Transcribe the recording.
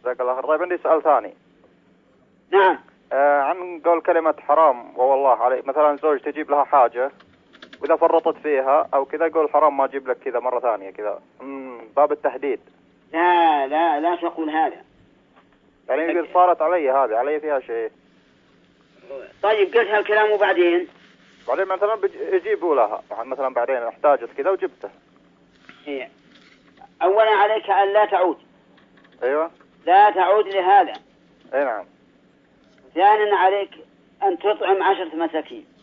جزاك الله خير. طيب عندي سؤال ثاني. نعم. عن قول كلمة حرام والله علي، مثلا زوج تجيب لها حاجة وإذا فرطت فيها أو كذا قول حرام ما أجيب لك كذا مرة ثانية كذا، باب التهديد. لا لا لا تقول هذا. يعني يقول صارت علي هذه، علي فيها شيء. طيب قلت هالكلام وبعدين مثلا يجيبوا لها مثلا بعدين احتاجت كذا وجبته. إيه. أولا عليك أن لا تعود. أيوة. لا تعود لهذا. أي نعم. ثانيا عليك أن تطعم 10 مساكين.